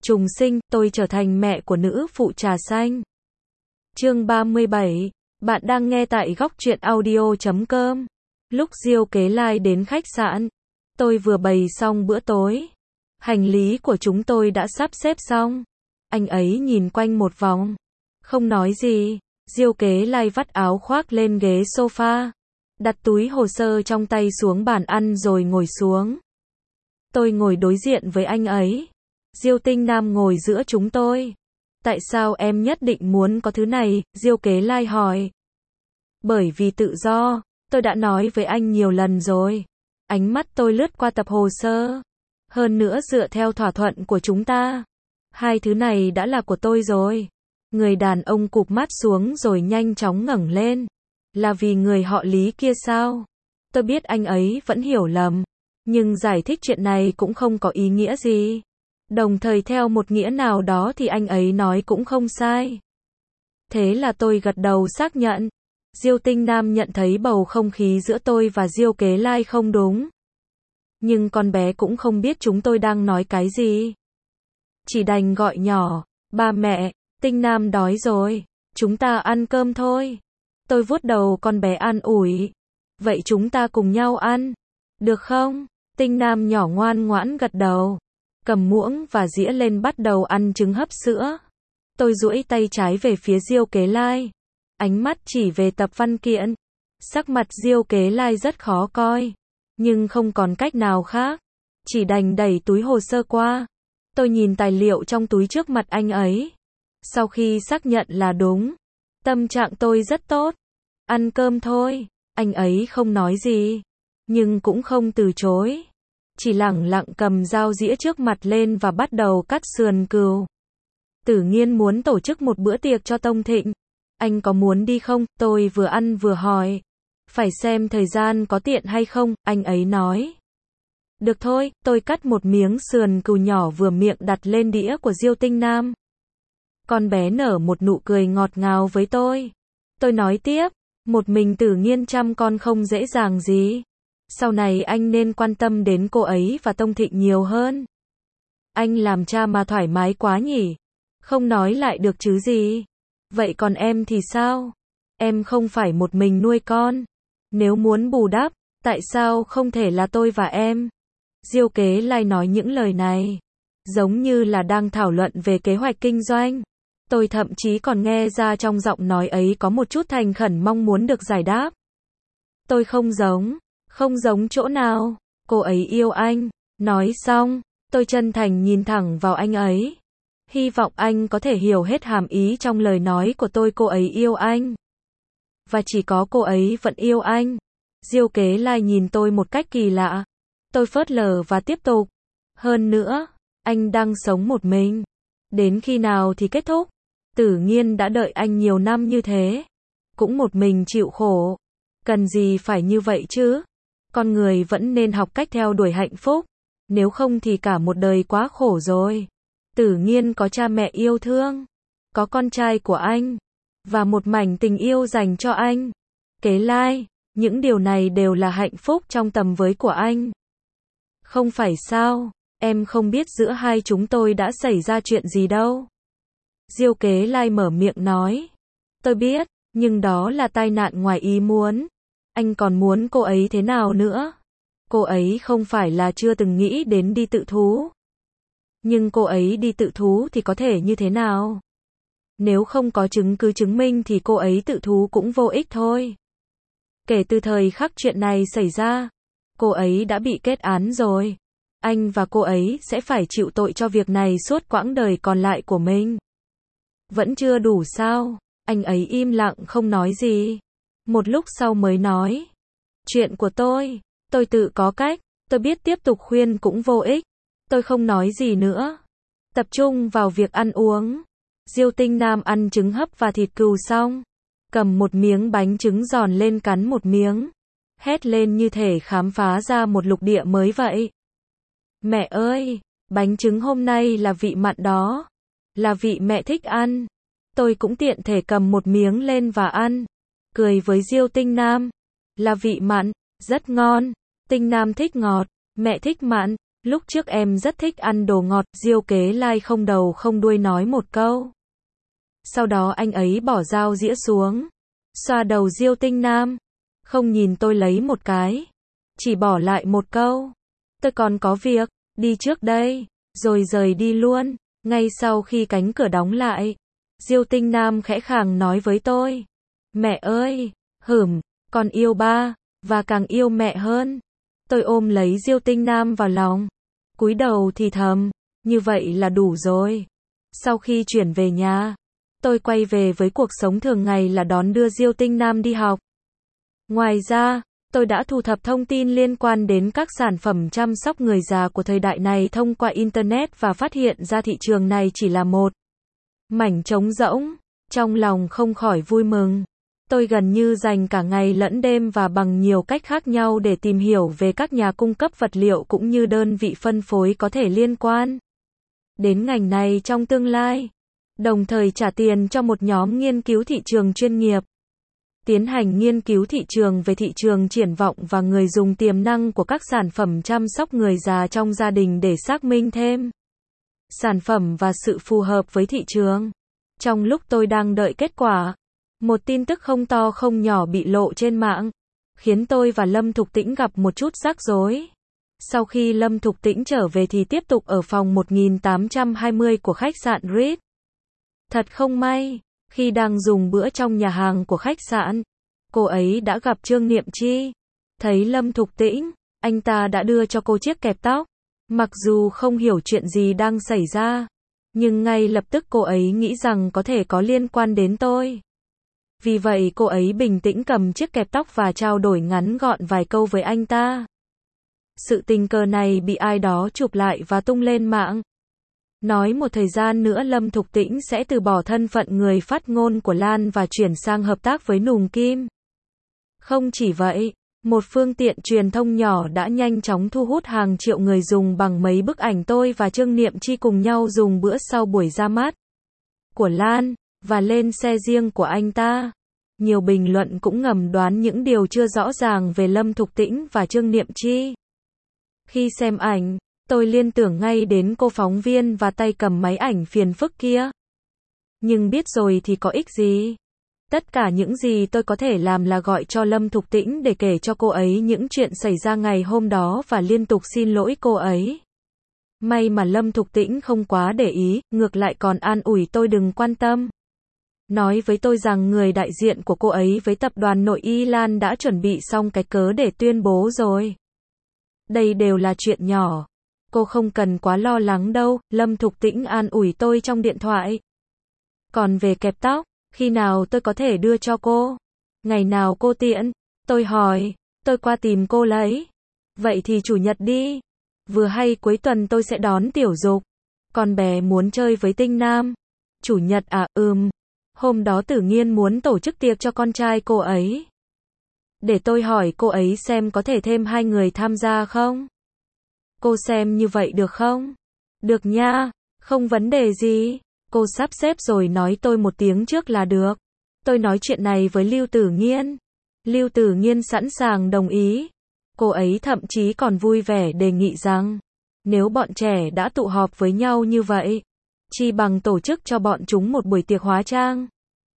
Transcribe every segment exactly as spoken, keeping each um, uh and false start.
trùng sinh, tôi trở thành mẹ của nữ phụ trà xanh. Chương ba mươi bảy, bạn đang nghe tại góc truyện audio chấm com. Lúc Diêu Kế Lai đến khách sạn, tôi vừa bày xong bữa tối. Hành lý của chúng tôi đã sắp xếp xong. Anh ấy nhìn quanh một vòng, không nói gì. Diêu Kế Lai vắt áo khoác lên ghế sofa, đặt túi hồ sơ trong tay xuống bàn ăn rồi ngồi xuống. Tôi ngồi đối diện với anh ấy. Diêu Tinh Nam ngồi giữa chúng tôi. Tại sao em nhất định muốn có thứ này? Diêu Kế Lai hỏi. Bởi vì tự do, tôi đã nói với anh nhiều lần rồi. Ánh mắt tôi lướt qua tập hồ sơ. Hơn nữa dựa theo thỏa thuận của chúng ta, hai thứ này đã là của tôi rồi. Người đàn ông cụp mắt xuống rồi nhanh chóng ngẩng lên. Là vì người họ Lý kia sao? Tôi biết anh ấy vẫn hiểu lầm, nhưng giải thích chuyện này cũng không có ý nghĩa gì. Đồng thời theo một nghĩa nào đó thì anh ấy nói cũng không sai. Thế là tôi gật đầu xác nhận. Diêu Tinh Nam nhận thấy bầu không khí giữa tôi và Diêu Kế Lai không đúng. Nhưng con bé cũng không biết chúng tôi đang nói cái gì. Chỉ đành gọi nhỏ, ba mẹ, Tinh Nam đói rồi, chúng ta ăn cơm thôi. Tôi vuốt đầu con bé an ủi. Vậy chúng ta cùng nhau ăn, được không? Tinh Nam nhỏ ngoan ngoãn gật đầu. Cầm muỗng và dĩa lên bắt đầu ăn trứng hấp sữa. Tôi duỗi tay trái về phía Diêu Kế Lai. Ánh mắt chỉ về tập văn kiện. Sắc mặt Diêu Kế Lai rất khó coi. Nhưng không còn cách nào khác. Chỉ đành đẩy túi hồ sơ qua. Tôi nhìn tài liệu trong túi trước mặt anh ấy. Sau khi xác nhận là đúng, tâm trạng tôi rất tốt. Ăn cơm thôi. Anh ấy không nói gì, nhưng cũng không từ chối. Chỉ lẳng lặng cầm dao dĩa trước mặt lên và bắt đầu cắt sườn cừu. Tử Nghiên muốn tổ chức một bữa tiệc cho Tông Thịnh. Anh có muốn đi không? Tôi vừa ăn vừa hỏi. Phải xem thời gian có tiện hay không, anh ấy nói. Được thôi, tôi cắt một miếng sườn cừu nhỏ vừa miệng đặt lên đĩa của Diêu Tinh Nam. Con bé nở một nụ cười ngọt ngào với tôi. Tôi nói tiếp, một mình Tử Nghiên chăm con không dễ dàng gì. Sau này anh nên quan tâm đến cô ấy và Tông Thịnh nhiều hơn. Anh làm cha mà thoải mái quá nhỉ? Không nói lại được chứ gì. Vậy còn em thì sao? Em không phải một mình nuôi con. Nếu muốn bù đắp, tại sao không thể là tôi và em? Diêu Kế Lai nói những lời này, giống như là đang thảo luận về kế hoạch kinh doanh. Tôi thậm chí còn nghe ra trong giọng nói ấy có một chút thành khẩn mong muốn được giải đáp. Tôi không giống. Không giống chỗ nào? Cô ấy yêu anh. Nói xong, tôi chân thành nhìn thẳng vào anh ấy. Hy vọng anh có thể hiểu hết hàm ý trong lời nói của tôi. Cô ấy yêu anh. Và chỉ có cô ấy vẫn yêu anh. Diêu Kế Lai nhìn tôi một cách kỳ lạ. Tôi phớt lờ và tiếp tục. Hơn nữa, anh đang sống một mình. Đến khi nào thì kết thúc? Tử Nghiên đã đợi anh nhiều năm như thế. Cũng một mình chịu khổ. Cần gì phải như vậy chứ? Con người vẫn nên học cách theo đuổi hạnh phúc. Nếu không thì cả một đời quá khổ rồi. Tử Nghiên có cha mẹ yêu thương. Có con trai của anh. Và một mảnh tình yêu dành cho anh. Kế Lai, những điều này đều là hạnh phúc trong tầm với của anh. Không phải sao? Em không biết giữa hai chúng tôi đã xảy ra chuyện gì đâu. Diêu Kế Lai mở miệng nói. Tôi biết, nhưng đó là tai nạn ngoài ý muốn. Anh còn muốn cô ấy thế nào nữa? Cô ấy không phải là chưa từng nghĩ đến đi tự thú. Nhưng cô ấy đi tự thú thì có thể như thế nào? Nếu không có chứng cứ chứng minh thì cô ấy tự thú cũng vô ích thôi. Kể từ thời khắc chuyện này xảy ra, cô ấy đã bị kết án rồi. Anh và cô ấy sẽ phải chịu tội cho việc này suốt quãng đời còn lại của mình. Vẫn chưa đủ sao? Anh ấy im lặng không nói gì. Một lúc sau mới nói. Chuyện của tôi, tôi tự có cách. Tôi biết tiếp tục khuyên cũng vô ích. Tôi không nói gì nữa. Tập trung vào việc ăn uống. Diêu Tinh Nam ăn trứng hấp và thịt cừu xong, cầm một miếng bánh trứng giòn lên cắn một miếng. Hét lên như thể khám phá ra một lục địa mới vậy. Mẹ ơi, bánh trứng hôm nay là vị mặn đó. Là vị mẹ thích ăn. Tôi cũng tiện thể cầm một miếng lên và ăn. Cười với Diêu Tinh Nam. Là vị mặn, rất ngon. Tinh Nam thích ngọt, mẹ thích mặn. Lúc trước em rất thích ăn đồ ngọt, Diêu Kế Lai không đầu không đuôi nói một câu. Sau đó anh ấy bỏ dao dĩa xuống, xoa đầu Diêu Tinh Nam, không nhìn tôi lấy một cái, chỉ bỏ lại một câu, tôi còn có việc, đi trước đây, rồi rời đi luôn. Ngay sau khi cánh cửa đóng lại, Diêu Tinh Nam khẽ khàng nói với tôi, mẹ ơi, hửm, con yêu ba, và càng yêu mẹ hơn. Tôi ôm lấy Diêu Tinh Nam vào lòng, cúi đầu thì thầm, như vậy là đủ rồi. Sau khi chuyển về nhà, tôi quay về với cuộc sống thường ngày là đón đưa Diêu Tinh Nam đi học. Ngoài ra, tôi đã thu thập thông tin liên quan đến các sản phẩm chăm sóc người già của thời đại này thông qua Internet và phát hiện ra thị trường này chỉ là một mảnh trống rỗng. Trong lòng không khỏi vui mừng. Tôi gần như dành cả ngày lẫn đêm và bằng nhiều cách khác nhau để tìm hiểu về các nhà cung cấp vật liệu cũng như đơn vị phân phối có thể liên quan đến ngành này trong tương lai, đồng thời trả tiền cho một nhóm nghiên cứu thị trường chuyên nghiệp, tiến hành nghiên cứu thị trường về thị trường triển vọng và người dùng tiềm năng của các sản phẩm chăm sóc người già trong gia đình để xác minh thêm sản phẩm và sự phù hợp với thị trường. Trong lúc tôi đang đợi kết quả, một tin tức không to không nhỏ bị lộ trên mạng, khiến tôi và Lâm Thục Tĩnh gặp một chút rắc rối. Sau khi Lâm Thục Tĩnh trở về thì tiếp tục ở phòng một nghìn tám trăm hai mươi của khách sạn Ritz. Thật không may, khi đang dùng bữa trong nhà hàng của khách sạn, cô ấy đã gặp Trương Niệm Chi. Thấy Lâm Thục Tĩnh, anh ta đã đưa cho cô chiếc kẹp tóc. Mặc dù không hiểu chuyện gì đang xảy ra, nhưng ngay lập tức cô ấy nghĩ rằng có thể có liên quan đến tôi. Vì vậy cô ấy bình tĩnh cầm chiếc kẹp tóc và trao đổi ngắn gọn vài câu với anh ta. Sự tình cờ này bị ai đó chụp lại và tung lên mạng. Nói một thời gian nữa Lâm Thục Tĩnh sẽ từ bỏ thân phận người phát ngôn của Lan và chuyển sang hợp tác với Nùng Kim. Không chỉ vậy, một phương tiện truyền thông nhỏ đã nhanh chóng thu hút hàng triệu người dùng bằng mấy bức ảnh tôi và Trương Niệm Chi cùng nhau dùng bữa sau buổi ra mắt của Lan, và lên xe riêng của anh ta. Nhiều bình luận cũng ngầm đoán những điều chưa rõ ràng về Lâm Thục Tĩnh và Trương Niệm Chi. Khi xem ảnh, tôi liên tưởng ngay đến cô phóng viên và tay cầm máy ảnh phiền phức kia. Nhưng biết rồi thì có ích gì? Tất cả những gì tôi có thể làm là gọi cho Lâm Thục Tĩnh để kể cho cô ấy những chuyện xảy ra ngày hôm đó và liên tục xin lỗi cô ấy. May mà Lâm Thục Tĩnh không quá để ý, ngược lại còn an ủi tôi đừng quan tâm. Nói với tôi rằng người đại diện của cô ấy với tập đoàn nội y Lan đã chuẩn bị xong cái cớ để tuyên bố rồi. Đây đều là chuyện nhỏ. Cô không cần quá lo lắng đâu, Lâm Thục Tĩnh an ủi tôi trong điện thoại. Còn về kẹp tóc, khi nào tôi có thể đưa cho cô? Ngày nào cô tiện? Tôi hỏi, tôi qua tìm cô lấy. Vậy thì chủ nhật đi. Vừa hay cuối tuần tôi sẽ đón Tiểu Dục. Con bé muốn chơi với Tinh Nam. Chủ nhật à, ừm. Hôm đó Tử Nghiên muốn tổ chức tiệc cho con trai cô ấy. Để tôi hỏi cô ấy xem có thể thêm hai người tham gia không? Cô xem như vậy được không? Được nha, không vấn đề gì. Cô sắp xếp rồi nói tôi một tiếng trước là được. Tôi nói chuyện này với Lưu Tử Nghiên. Lưu Tử Nghiên sẵn sàng đồng ý. Cô ấy thậm chí còn vui vẻ đề nghị rằng, nếu bọn trẻ đã tụ họp với nhau như vậy, chi bằng tổ chức cho bọn chúng một buổi tiệc hóa trang.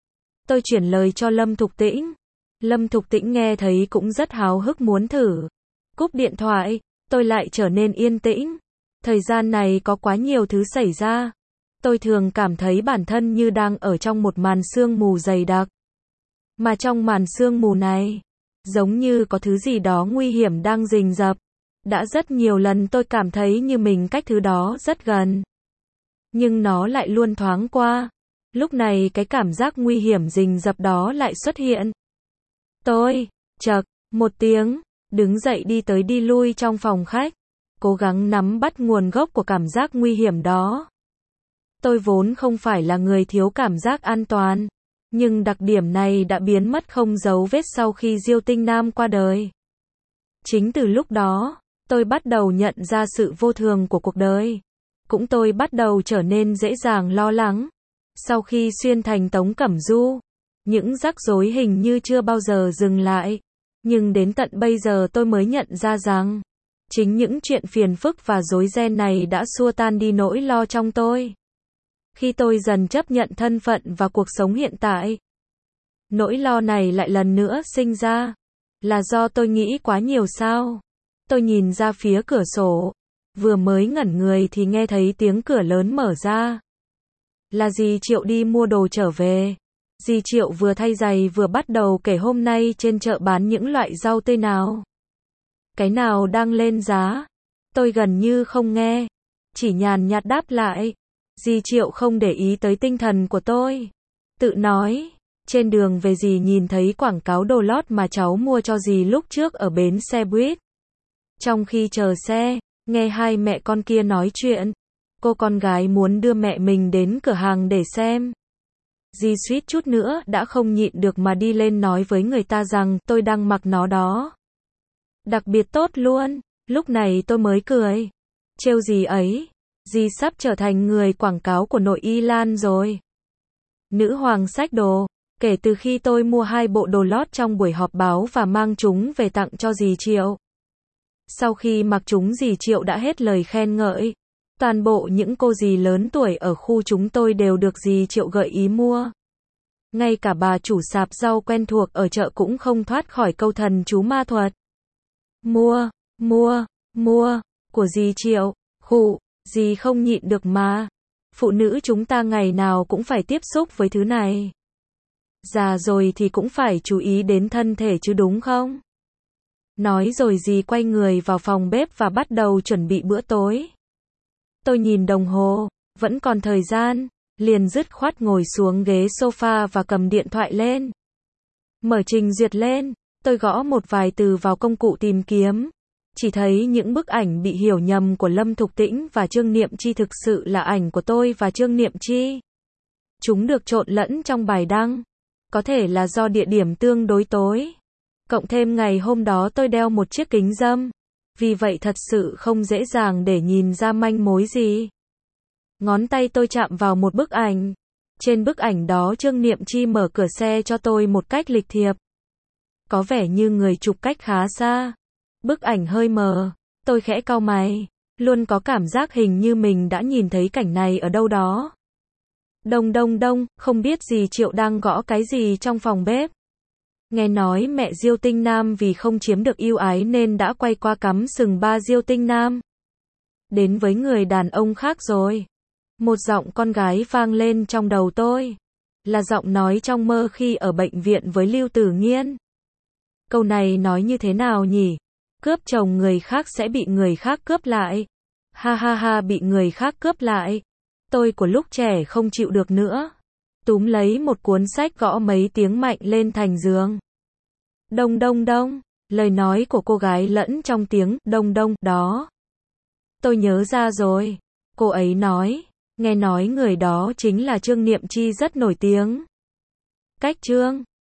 Tôi chuyển lời cho Lâm Thục Tĩnh. Lâm Thục Tĩnh nghe thấy cũng rất háo hức muốn thử. Cúp điện thoại, tôi lại trở nên yên tĩnh. Thời gian này có quá nhiều thứ xảy ra. Tôi thường cảm thấy bản thân như đang ở trong một màn sương mù dày đặc. Mà trong màn sương mù này, giống như có thứ gì đó nguy hiểm đang rình rập. Đã rất nhiều lần tôi cảm thấy như mình cách thứ đó rất gần. Nhưng nó lại luôn thoáng qua. Lúc này cái cảm giác nguy hiểm rình rập đó lại xuất hiện. Tôi, chậc, một tiếng, đứng dậy đi tới đi lui trong phòng khách. Cố gắng nắm bắt nguồn gốc của cảm giác nguy hiểm đó. Tôi vốn không phải là người thiếu cảm giác an toàn. Nhưng đặc điểm này đã biến mất không dấu vết sau khi Diêu Tinh Nam qua đời. Chính từ lúc đó, tôi bắt đầu nhận ra sự vô thường của cuộc đời. Cũng tôi bắt đầu trở nên dễ dàng lo lắng. Sau khi xuyên thành Tống Cẩm Du, những rắc rối hình như chưa bao giờ dừng lại. Nhưng đến tận bây giờ tôi mới nhận ra rằng, Chính những chuyện phiền phức và rối ren này đã xua tan đi nỗi lo trong tôi. Khi tôi dần chấp nhận thân phận và cuộc sống hiện tại, nỗi lo này lại lần nữa sinh ra. Là do tôi nghĩ quá nhiều sao? Tôi nhìn ra phía cửa sổ, vừa mới ngẩn người thì nghe thấy tiếng cửa lớn mở ra. Là dì Triệu đi mua đồ trở về. Dì Triệu vừa thay giày vừa bắt đầu kể hôm nay trên chợ bán những loại rau tươi nào. Cái nào đang lên giá. Tôi gần như không nghe, chỉ nhàn nhạt đáp lại. Dì Triệu không để ý tới tinh thần của tôi. Tự nói, trên đường về dì nhìn thấy quảng cáo đồ lót mà cháu mua cho dì lúc trước ở bến xe buýt. Trong khi chờ xe, nghe hai mẹ con kia nói chuyện. Cô con gái muốn đưa mẹ mình đến cửa hàng để xem. Dì suýt chút nữa đã không nhịn được mà đi lên nói với người ta rằng tôi đang mặc nó đó. Đặc biệt tốt luôn. Lúc này tôi mới cười. Trêu dì ấy. Dì sắp trở thành người quảng cáo của nội y Lan rồi. Nữ hoàng xách đồ. Kể từ khi tôi mua hai bộ đồ lót trong buổi họp báo và mang chúng về tặng cho dì Triệu. Sau khi mặc chúng dì Triệu đã hết lời khen ngợi. Toàn bộ những cô dì lớn tuổi ở khu chúng tôi đều được dì Triệu gợi ý mua. Ngay cả bà chủ sạp rau quen thuộc ở chợ cũng không thoát khỏi câu thần chú ma thuật. Mua, mua, mua, của dì Triệu. Khụ, dì không nhịn được mà. Phụ nữ chúng ta ngày nào cũng phải tiếp xúc với thứ này. Già rồi thì cũng phải chú ý đến thân thể chứ đúng không? Nói rồi dì quay người vào phòng bếp và bắt đầu chuẩn bị bữa tối. Tôi nhìn đồng hồ, vẫn còn thời gian, liền dứt khoát ngồi xuống ghế sofa và cầm điện thoại lên. Mở trình duyệt lên, tôi gõ một vài từ vào công cụ tìm kiếm. Chỉ thấy những bức ảnh bị hiểu nhầm của Lâm Thục Tĩnh và Trương Niệm Chi thực sự là ảnh của tôi và Trương Niệm Chi. Chúng được trộn lẫn trong bài đăng. Có thể là do địa điểm tương đối tối. Cộng thêm ngày hôm đó tôi đeo một chiếc kính râm. Vì vậy thật sự không dễ dàng để nhìn ra manh mối gì. Ngón tay tôi chạm vào một bức ảnh. Trên bức ảnh đó Trương Niệm Chi mở cửa xe cho tôi một cách lịch thiệp. Có vẻ như người chụp cách khá xa. Bức ảnh hơi mờ. Tôi khẽ cau mày. Luôn có cảm giác hình như mình đã nhìn thấy cảnh này ở đâu đó. Đông đông đông, không biết dì Triệu đang gõ cái gì trong phòng bếp. Nghe nói mẹ Diêu Tinh Nam vì không chiếm được ưu ái nên đã quay qua cắm sừng ba Diêu Tinh Nam. Đến với người đàn ông khác rồi. Một giọng con gái vang lên trong đầu tôi. Là giọng nói trong mơ khi ở bệnh viện với Lưu Tử Nghiên. Câu này nói như thế nào nhỉ? Cướp chồng người khác sẽ bị người khác cướp lại. Ha ha ha, bị người khác cướp lại. Tôi của lúc trẻ không chịu được nữa. Túm lấy một cuốn sách gõ mấy tiếng mạnh lên thành giường. Đông đông đông, lời nói của cô gái lẫn trong tiếng đông đông đó. Tôi nhớ ra rồi. Cô ấy nói, nghe nói người đó chính là Trương Niệm Chi rất nổi tiếng. Cách Trương